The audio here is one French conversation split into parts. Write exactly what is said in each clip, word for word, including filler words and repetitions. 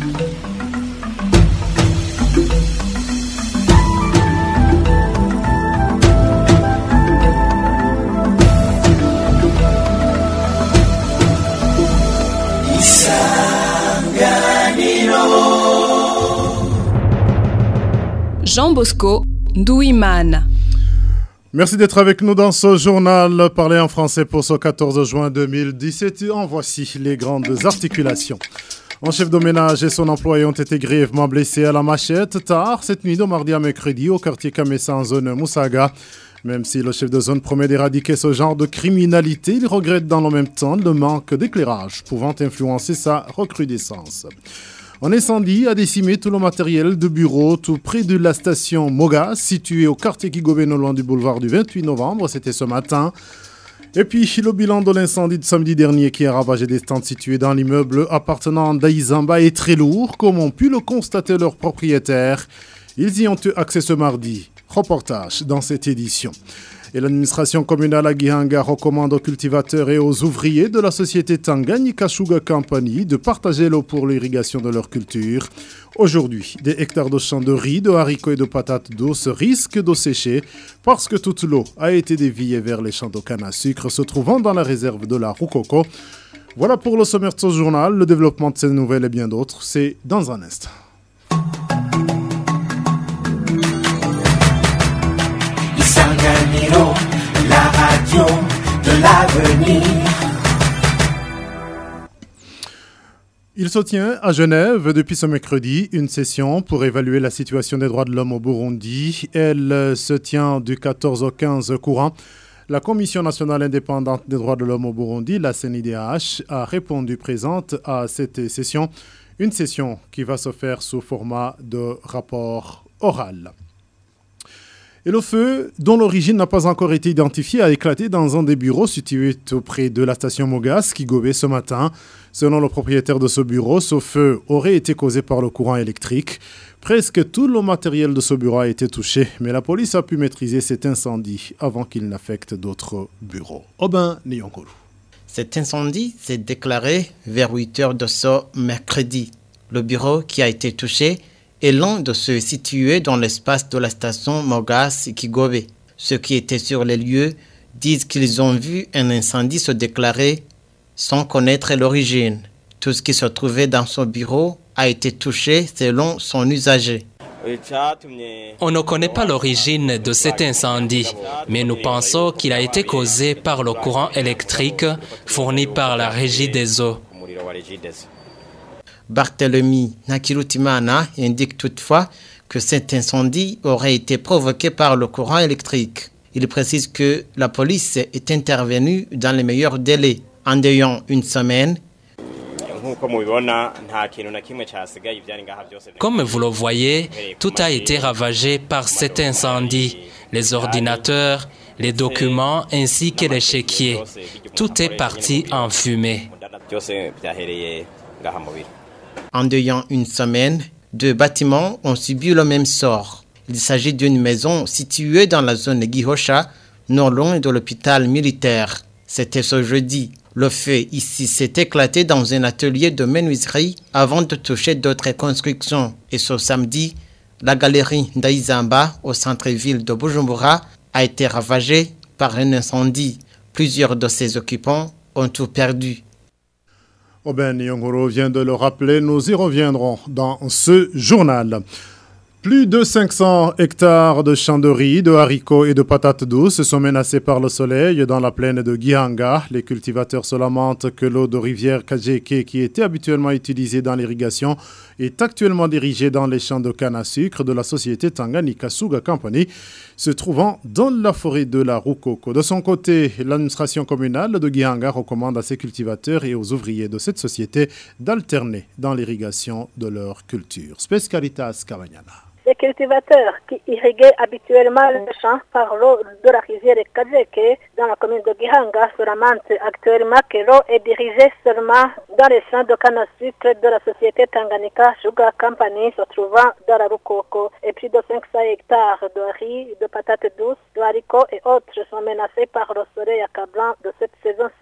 Jean Bosco Douimane. Merci d'être avec nous dans ce journal parlé en français pour ce quatorze juin deux mille dix-sept. En voici les grandes articulations. Un chef de ménage et son employé ont été grièvement blessés à la machette tard cette nuit de mardi à mercredi au quartier Kamessa en zone Moussaga. Même si le chef de zone promet d'éradiquer ce genre de criminalité, il regrette dans le même temps le manque d'éclairage pouvant influencer sa recrudescence. Un incendie a décimé tout le matériel de bureau tout près de la station Mogas, située au quartier Kigobé, non loin du boulevard du vingt-huit novembre. C'était ce matin. Et puis, le bilan de l'incendie de samedi dernier qui a ravagé des stands situés dans l'immeuble appartenant à Daïzamba est très lourd, comme ont pu le constater leurs propriétaires. Ils y ont eu accès ce mardi. Reportage dans cette édition. Et l'administration communale à Gihanga recommande aux cultivateurs et aux ouvriers de la société Tanganyika Sugar Company de partager l'eau pour l'irrigation de leur culture. Aujourd'hui, des hectares de champs de riz, de haricots et de patates douces risquent de sécher parce que toute l'eau a été déviée vers les champs de canne à sucre se trouvant dans la réserve de la Rukoko. Voilà pour le sommaire de ce journal. Le développement de ces nouvelles et bien d'autres, c'est dans un instant. La radio de l'avenir. Il se tient à Genève depuis ce mercredi une session pour évaluer la situation des droits de l'homme au Burundi. Elle se tient du quatorze au quinze courant. La Commission nationale indépendante des droits de l'homme au Burundi, la C N I D H, a répondu présente à cette session. Une session qui va se faire sous format de rapport oral. Et le feu, dont l'origine n'a pas encore été identifiée, a éclaté dans un des bureaux situés tout près de la station Mogas, Kigobé, ce matin. Selon le propriétaire de ce bureau, ce feu aurait été causé par le courant électrique. Presque tout le matériel de ce bureau a été touché, mais la police a pu maîtriser cet incendie avant qu'il n'affecte d'autres bureaux. Obin Nyonkolu. Cet incendie s'est déclaré vers huit heures de ce mercredi. Le bureau qui a été touché est loin de se situer dans l'espace de la station Mogas-Kigobé. Ceux qui étaient sur les lieux disent qu'ils ont vu un incendie se déclarer sans connaître l'origine. Tout ce qui se trouvait dans son bureau a été touché selon son usager. On ne connaît pas l'origine de cet incendie, mais nous pensons qu'il a été causé par le courant électrique fourni par la Régie des eaux. Barthélemy Nakirutimana indique toutefois que cet incendie aurait été provoqué par le courant électrique. Il précise que la police est intervenue dans les meilleurs délais. En ayant une semaine, comme vous le voyez, tout a été ravagé par cet incendie. Les ordinateurs, les documents ainsi que les chéquiers. Tout est parti en fumée. En ayant une semaine, deux bâtiments ont subi le même sort. Il s'agit d'une maison située dans la zone de Gihosha, non loin de l'hôpital militaire. C'était ce jeudi. Le feu ici s'est éclaté dans un atelier de menuiserie avant de toucher d'autres constructions. Et ce samedi, la galerie Daïzamba au centre-ville de Bujumbura a été ravagée par un incendie. Plusieurs de ses occupants ont tout perdu. Oben Yongoro vient de le rappeler, nous y reviendrons dans ce journal. Plus de cinq cents hectares de champs de riz, de haricots et de patates douces sont menacés par le soleil dans la plaine de Gihanga. Les cultivateurs se lamentent que l'eau de rivière Kajeke, qui était habituellement utilisée dans l'irrigation, est actuellement dirigée dans les champs de canne à sucre de la société Tanganyika Sugar Company, se trouvant dans la forêt de la Rukoko. De son côté, l'administration communale de Gihanga recommande à ses cultivateurs et aux ouvriers de cette société d'alterner dans l'irrigation de leur culture. Spescaritas Kavanyana. Les cultivateurs qui irriguaient habituellement les champs par l'eau de la rivière Kajeke dans la commune de Gihanga se lamentent actuellement que l'eau est dirigée seulement dans les champs de canne à sucre de la société Tanganyika Sugar Company se trouvant dans la Rukoko. Et plus de cinq cents hectares de riz, de patates douces, de haricots et autres sont menacés par le soleil accablant de cette saison sèche.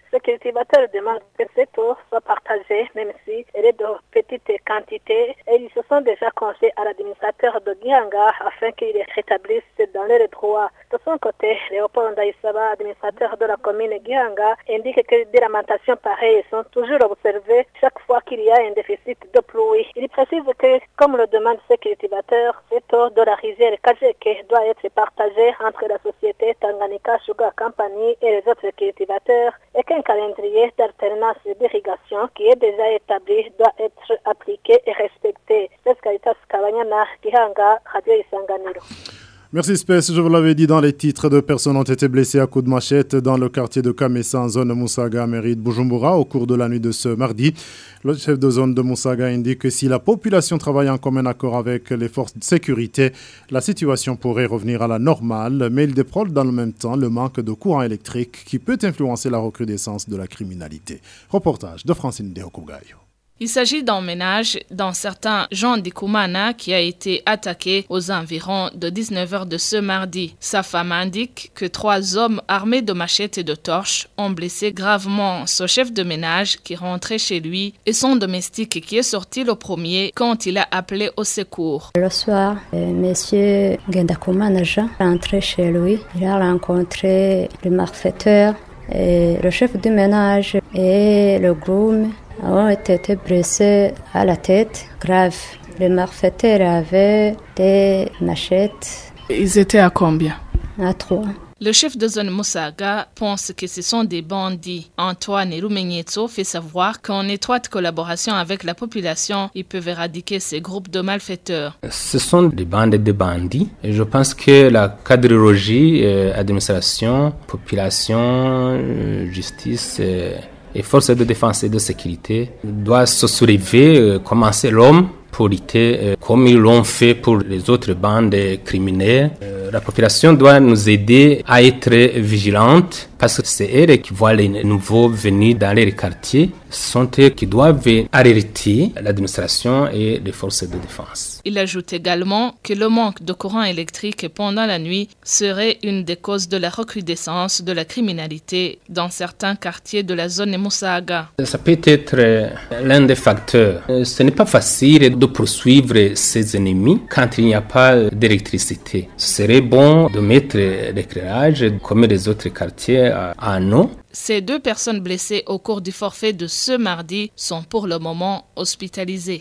Ce cultivateur demande que cette eau soit partagée, même si elle est de petite quantité, et ils se sont déjà confiés à l'administrateur de Gihanga afin qu'il les rétablisse dans leurs droits. De son côté, Léopold Ndaïsaba, administrateur de la commune Gihanga, indique que des lamentations pareilles sont toujours observées chaque fois qu'il y a un déficit de pluie. Il précise que, comme le demande ce cultivateur, cette eau de la rivière Kajeke doit être partagée entre la société Tanganyika Sugar Company et les autres cultivateurs et qu'un calendrier d'alternance d'irrigation qui est déjà établi doit être appliqué et respecté. C'est Caritas Kabanyana, Gihanga, Radio Isanganiro. Merci Spes, je vous l'avais dit dans les titres, deux personnes ont été blessées à coups de machette dans le quartier de Kamessa en zone Moussaga, mairie de Bujumbura au cours de la nuit de ce mardi. Le chef de zone de Moussaga indique que si la population travaille en commun accord avec les forces de sécurité, la situation pourrait revenir à la normale, mais il déplore dans le même temps le manque de courant électrique qui peut influencer la recrudescence de la criminalité. Reportage de Francine Dehokugayo. Il s'agit d'un ménage dans certains Jean Dikoumana qui a été attaqué aux environs de dix-neuf heures de ce mardi. Sa femme indique que trois hommes armés de machettes et de torches ont blessé gravement son chef de ménage qui rentrait chez lui et son domestique qui est sorti le premier quand il a appelé au secours. Le soir, monsieur Gendakoumana Jean est rentré chez lui. Il a rencontré le malfaiteur, et le chef de ménage et le groom ont été blessés à la tête, grave. Le malfaiteur avait des machettes. Ils étaient à combien? À trois. Le chef de zone Moussaga pense que ce sont des bandits. Antoine Rumenyetso fait savoir qu'en étroite collaboration avec la population, ils peuvent éradiquer ces groupes de malfaiteurs. Ce sont des bandes de bandits. Et je pense que la cadrologie, euh, administration, population, euh, justice... Euh, et forces de défense et de sécurité doivent se soulever, euh, commencer l'homme pour lutter euh, comme ils l'ont fait pour les autres bandes criminelles. Euh, la population doit nous aider à être vigilante parce que c'est eux qui voient les nouveaux venus dans les quartiers. Ce sont eux qui doivent arrêter l'administration et les forces de défense. Il ajoute également que le manque de courant électrique pendant la nuit serait une des causes de la recrudescence de la criminalité dans certains quartiers de la zone Moussaga. Ça peut être l'un des facteurs. Ce n'est pas facile de poursuivre ses ennemis quand il n'y a pas d'électricité. Ce serait bon de mettre l'éclairage comme les autres quartiers à nous. Ces deux personnes blessées au cours du forfait de ce mardi sont pour le moment hospitalisées.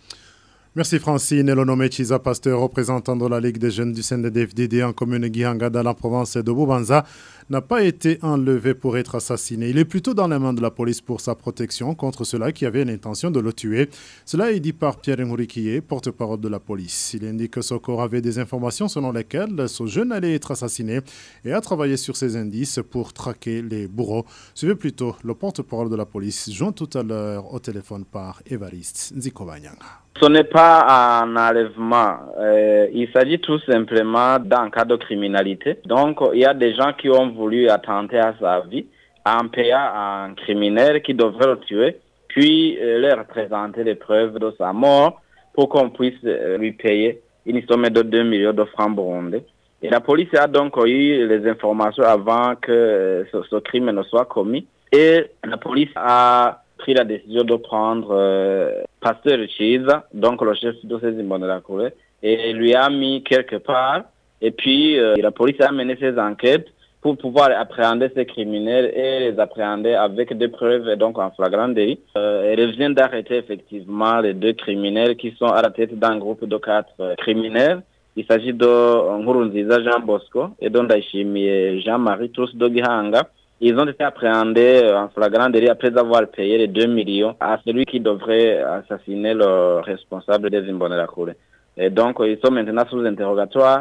Merci Francine. Elonomé Chiza Pasteur, représentant de la Ligue des jeunes du C N D D F D D en commune Gihanga dans la province de Bubanza, n'a pas été enlevé pour être assassiné. Il est plutôt dans les mains de la police pour sa protection contre ceux-là qui avaient l'intention de le tuer. Cela est dit par Pierre Ngourikié, porte-parole de la police. Il indique que ce corps avait des informations selon lesquelles ce jeune allait être assassiné et a travaillé sur ces indices pour traquer les bourreaux. Suivez plutôt le porte-parole de la police, joint tout à l'heure au téléphone par Évariste Nzikobanyanga. Ce n'est pas un enlèvement, euh, il s'agit tout simplement d'un cas de criminalité. Donc, il y a des gens qui ont voulu attenter à sa vie en payant un criminel qui devrait le tuer, puis euh, leur présenter les preuves de sa mort pour qu'on puisse euh, lui payer une somme de deux millions de francs burundais. Et la police a donc eu les informations avant que euh, ce, ce crime ne soit commis. Et la police a pris la décision de prendre euh, Pasteur Chiza, donc le chef de ces Imbonerakouré, et lui a mis quelque part. Et puis, euh, la police a mené ses enquêtes pour pouvoir appréhender ces criminels et les appréhender avec des preuves, et donc en flagrant délit. Euh, elle vient d'arrêter effectivement les deux criminels qui sont à la tête d'un groupe de quatre euh, criminels. Il s'agit de Nkurunziza Jean Bosco et de Ndaishimiye Jean-Marie, tous de Gihanga. Ils ont été appréhendés en flagrant délit après avoir payé les deux millions à celui qui devrait assassiner le responsable des Imbonerakure. Et donc, ils sont maintenant sous interrogatoire.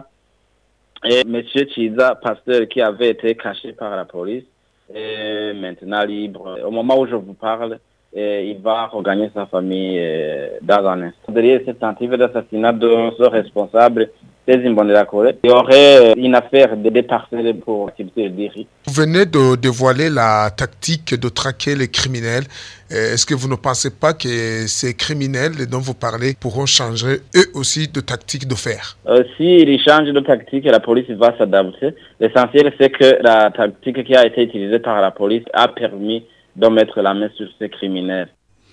Et M. Chiza, pasteur qui avait été caché par la police, est maintenant libre. Au moment où je vous parle, il va regagner sa famille dans un instant. Derrière cette tentative d'assassinat de ce responsable, il y aurait une affaire de déparcelle pour activité de diri. Vous venez de dévoiler la tactique de traquer les criminels. Est-ce que vous ne pensez pas que ces criminels dont vous parlez pourront changer eux aussi de tactique de faire? euh, S'ils changent de tactique, la police va s'adapter. L'essentiel, c'est que la tactique qui a été utilisée par la police a permis de mettre la main sur ces criminels.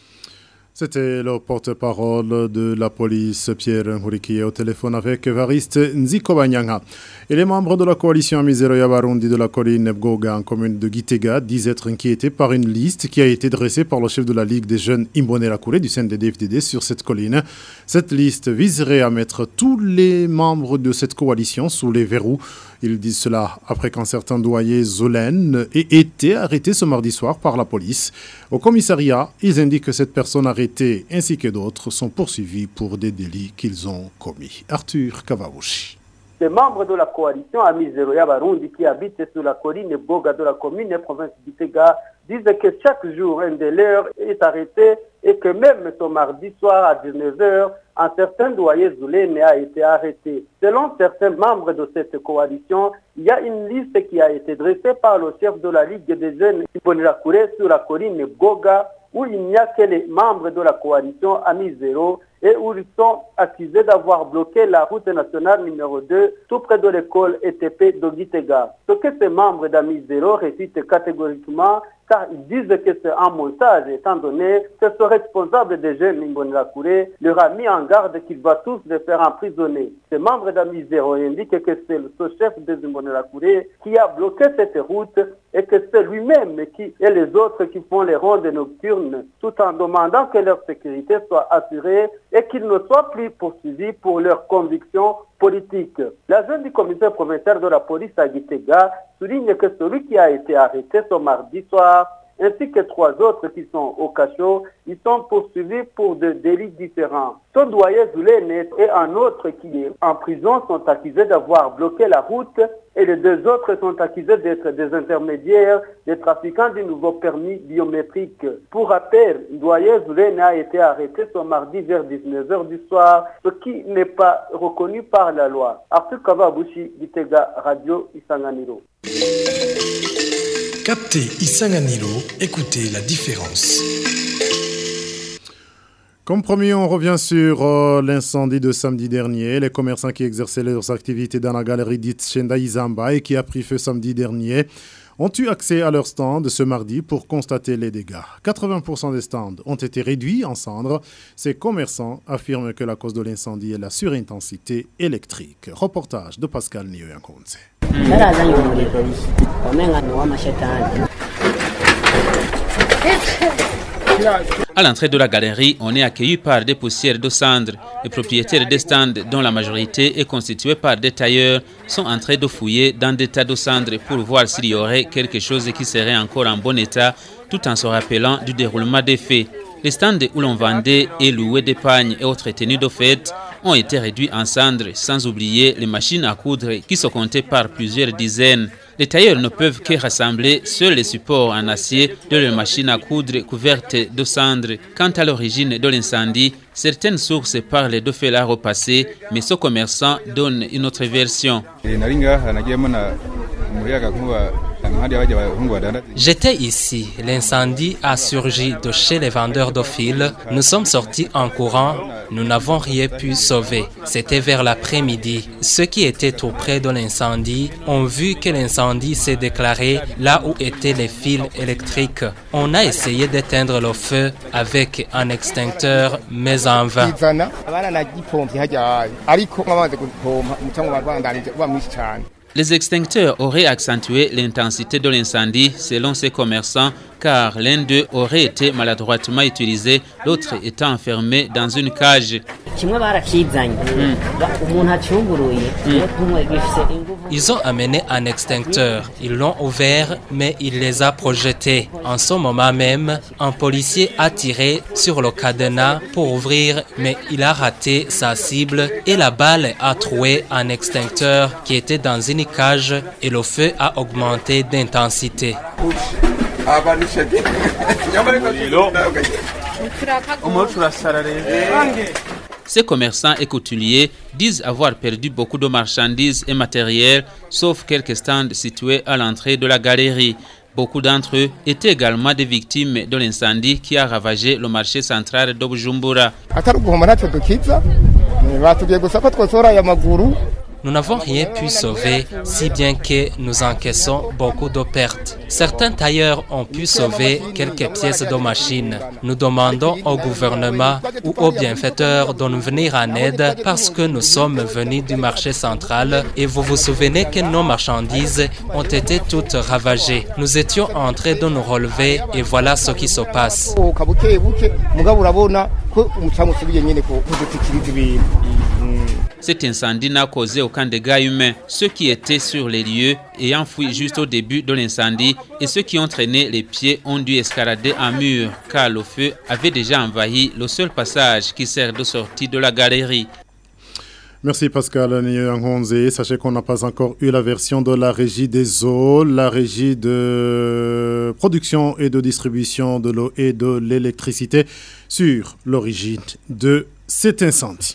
C'était le porte-parole de la police, Pierre Nkurikiye, au téléphone avec Evariste Nzikobanyanga. Et les membres de la coalition Amizero Yabarundi de la colline Bgoga en commune de Gitega disent être inquiétés par une liste qui a été dressée par le chef de la Ligue des jeunes Imbonerakure du C N D D F D D sur cette colline. Cette liste viserait à mettre tous les membres de cette coalition sous les verrous. Ils disent cela après qu'un certain doyen Zolen ait été arrêté ce mardi soir par la police. Au commissariat, ils indiquent que cette personne arrêtée ainsi que d'autres sont poursuivis pour des délits qu'ils ont commis. Arthur Kavabushi. Les membres de la coalition Amizero Yabarundi qui habitent sur la colline Boga de la commune et province d'Itega disent que chaque jour un de leurs est arrêté et que même ce mardi soir à dix-neuf heures, un certain doyen Zoulene a été arrêté. Selon certains membres de cette coalition, il y a une liste qui a été dressée par le chef de la Ligue des jeunes Imbonerakure sur la colline Boga où il n'y a que les membres de la coalition Amizero et où ils sont accusés d'avoir bloqué la route nationale numéro deux tout près de l'école E T P de Gitega. Ce que ces membres d'Amizero récitent catégoriquement car ils disent que c'est un montage étant donné que ce responsable des jeunes Imbonerakure leur a mis en garde qu'il va tous les faire emprisonner. Ces membres d'Amizero indiquent que c'est ce chef des Imbonerakure qui a bloqué cette route et que c'est lui-même qui et les autres qui font les rondes nocturnes tout en demandant que leur sécurité soit assurée et qu'ils ne soient plus poursuivis pour leurs convictions politiques. L'agent du commissaire provincial de la police à Gitega souligne que celui qui a été arrêté ce mardi soir ainsi que trois autres qui sont au cachot, ils sont poursuivis pour des délits différents. Son doyen Zoulene et un autre qui est en prison sont accusés d'avoir bloqué la route et les deux autres sont accusés d'être des intermédiaires, des trafiquants du nouveau permis biométrique. Pour rappel, doyen Zoulene a été arrêté ce mardi vers dix-neuf heures du soir, ce qui n'est pas reconnu par la loi. Arthur Kavabushi, Gitega, Radio Isanganiro. Captez Isanganiro, écoutez la différence. Comme promis, on revient sur euh, l'incendie de samedi dernier. Les commerçants qui exerçaient leurs activités dans la galerie dite Shenda Izamba et qui a pris feu samedi dernier ont eu accès à leur stand ce mardi pour constater les dégâts. quatre-vingts pour cent des stands ont été réduits en cendres. Ces commerçants affirment que la cause de l'incendie est la surintensité électrique. Reportage de Pascal Niyoyankonze. À l'entrée de la galerie, on est accueilli par des poussières de cendres. Les propriétaires des stands, dont la majorité est constituée par des tailleurs, sont en train de fouiller dans des tas de cendres pour voir s'il y aurait quelque chose qui serait encore en bon état, tout en se rappelant du déroulement des faits. Les stands où l'on vendait et louait des pagnes et autres tenues de fête ont été réduits en cendres, sans oublier les machines à coudre qui se comptaient par plusieurs dizaines. Les tailleurs ne peuvent que rassembler seuls les supports en acier de leurs machines à coudre couvertes de cendres. Quant à l'origine de l'incendie, certaines sources parlent de feux là repassés, mais ce commerçant donne une autre version. J'étais ici. L'incendie a surgi de chez les vendeurs de fil. Nous sommes sortis en courant. Nous n'avons rien pu sauver. C'était vers l'après-midi. Ceux qui étaient tout près de l'incendie ont vu que l'incendie s'est déclaré là où étaient les fils électriques. On a essayé d'éteindre le feu avec un extincteur, mais en vain. Les extincteurs auraient accentué l'intensité de l'incendie selon ces commerçants, car l'un d'eux aurait été maladroitement utilisé, l'autre étant enfermé dans une cage. Mmh. Ils ont amené un extincteur. Ils l'ont ouvert, mais il les a projetés. En ce moment même, un policier a tiré sur le cadenas pour ouvrir, mais il a raté sa cible et la balle a troué un extincteur qui était dans une cage et le feu a augmenté d'intensité. Ces commerçants et couturiers disent avoir perdu beaucoup de marchandises et matériel, sauf quelques stands situés à l'entrée de la galerie. Beaucoup d'entre eux étaient également des victimes de l'incendie qui a ravagé le marché central de Bujumbura. Nous n'avons rien pu sauver, si bien que nous encaissons beaucoup de pertes. Certains tailleurs ont pu sauver quelques pièces de machines. Nous demandons au gouvernement ou aux bienfaiteurs de nous venir en aide parce que nous sommes venus du marché central et vous vous souvenez que nos marchandises ont été toutes ravagées. Nous étions en train de nous relever et voilà ce qui se passe. Cet incendie n'a causé aucun dégât humain. Ceux qui étaient sur les lieux ayant fui juste au début de l'incendie et ceux qui ont traîné les pieds ont dû escalader un mur car le feu avait déjà envahi le seul passage qui sert de sortie de la galerie. Merci Pascal Nyangonze. Sachez qu'on n'a pas encore eu la version de la régie des eaux, la régie de production et de distribution de l'eau et de l'électricité sur l'origine de cet incendie.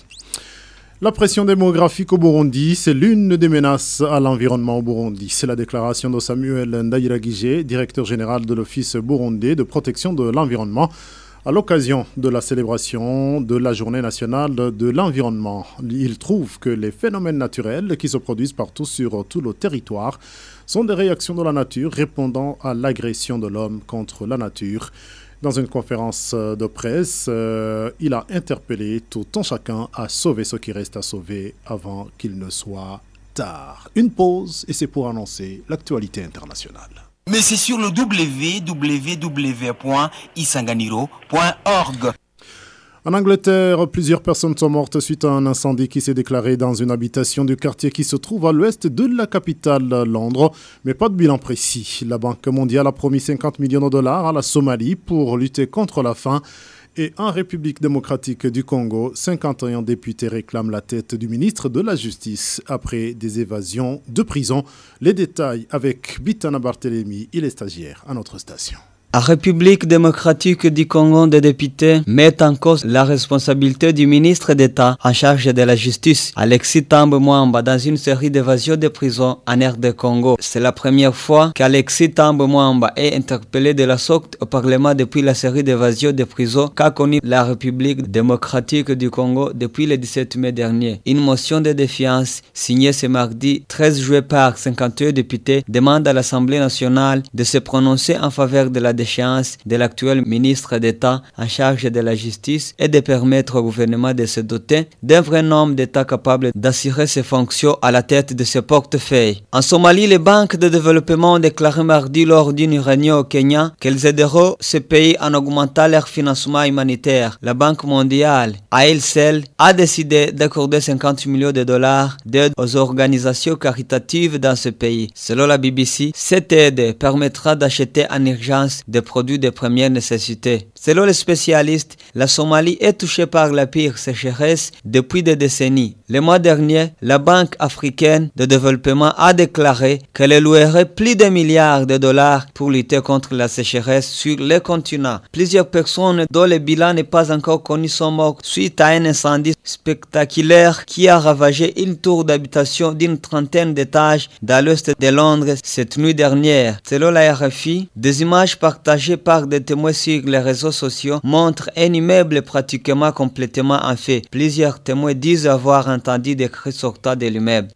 La pression démographique au Burundi, c'est l'une des menaces à l'environnement au Burundi. C'est la déclaration de Samuel Ndayiragije, directeur général de l'Office burundais de protection de l'environnement, à l'occasion de la célébration de la Journée nationale de l'environnement. Il trouve que les phénomènes naturels qui se produisent partout sur tout le territoire sont des réactions de la nature répondant à l'agression de l'homme contre la nature. Dans une conférence de presse, euh, il a interpellé tout un chacun à sauver ce qui reste à sauver avant qu'il ne soit tard. Une pause et c'est pour annoncer l'actualité internationale. Mais c'est sur le w w w point isanganiro point org. En Angleterre, plusieurs personnes sont mortes suite à un incendie qui s'est déclaré dans une habitation du quartier qui se trouve à l'ouest de la capitale Londres, mais pas de bilan précis. La Banque mondiale a promis cinquante millions de dollars à la Somalie pour lutter contre la faim. Et en République démocratique du Congo, cinquante et un députés réclament la tête du ministre de la Justice après des évasions de prison. Les détails avec Bitana Barthélémy, il est stagiaire à notre station. La République démocratique du Congo, des députés met en cause la responsabilité du ministre d'État en charge de la justice, Alexis Thambwe Mwamba, dans une série d'évasions de prison en R D Congo. C'est la première fois qu'Alexis Thambwe Mwamba est interpellé de la sorte au Parlement depuis la série d'évasions de prison qu'a connue la République démocratique du Congo depuis le dix-sept mai dernier. Une motion de défiance signée ce mardi treize juillet par cinquante et un députés demande à l'Assemblée nationale de se prononcer en faveur de la déchéance de l'actuel ministre d'État en charge de la justice et de permettre au gouvernement de se doter d'un vrai nombre d'États capables d'assurer ses fonctions à la tête de ce portefeuille. En Somalie, les banques de développement ont déclaré mardi lors d'une réunion au Kenya qu'elles aideront ce pays en augmentant leur financement humanitaire. La Banque mondiale, à elle seule, a décidé d'accorder cinquante millions de dollars d'aide aux organisations caritatives dans ce pays. Selon la B B C, cette aide permettra d'acheter en urgence des produits de première nécessité. Selon les spécialistes, la Somalie est touchée par la pire sécheresse depuis des décennies. Le mois dernier, la Banque africaine de développement a déclaré qu'elle allouerait plus d'un milliard de dollars pour lutter contre la sécheresse sur le continent. Plusieurs personnes dont le bilan n'est pas encore connu sont mortes suite à un incendie spectaculaire qui a ravagé une tour d'habitation d'une trentaine d'étages dans l'ouest de Londres cette nuit dernière. Selon la R F I, des images partagées par des témoins sur les réseaux sociaux montrent un immeuble pratiquement complètement en feu. Plusieurs témoins disent avoir entendu des cris sortant de l'immeuble.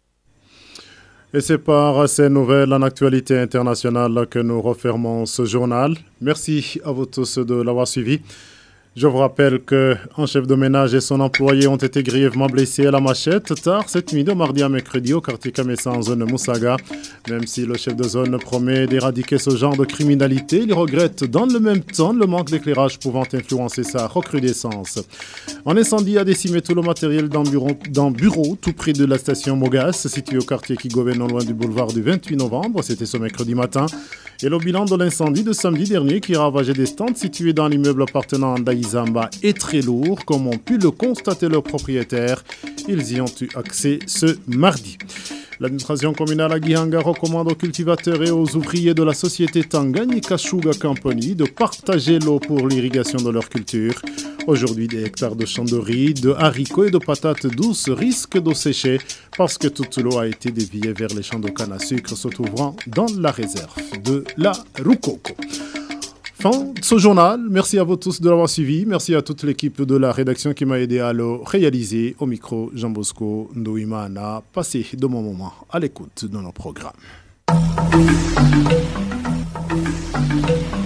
Et c'est par ces nouvelles en actualité internationale que nous refermons ce journal. Merci à vous tous de l'avoir suivi. Je vous rappelle qu'un chef de ménage et son employé ont été grièvement blessés à la machette tard cette nuit de mardi à mercredi au quartier Kamessa en zone Moussaga. Même si le chef de zone promet d'éradiquer ce genre de criminalité, il regrette dans le même temps le manque d'éclairage pouvant influencer sa recrudescence. Un incendie a décimé tout le matériel d'un bureau, d'un bureau tout près de la station Mogas, située au quartier Kigobe non loin du boulevard du vingt-huit novembre. C'était ce mercredi matin. Et le bilan de l'incendie de samedi dernier qui ravageait des stands situés dans l'immeuble appartenant à Ndaïzamba est très lourd, comme ont pu le constater leurs propriétaires. Ils y ont eu accès ce mardi. L'administration communale à Gihanga recommande aux cultivateurs et aux ouvriers de la société Tanganyika Sugar Company de partager l'eau pour l'irrigation de leur culture. Aujourd'hui, des hectares de champs de riz, de haricots et de patates douces risquent de sécher parce que toute l'eau a été déviée vers les champs de canne à sucre se trouvant dans la réserve de la Rukoko. fin de ce journal. Merci à vous tous de l'avoir suivi. Merci à toute l'équipe de la rédaction qui m'a aidé à le réaliser. Au micro, Jean Bosco Ndouimana. Passez de bons moments à l'écoute de nos programmes.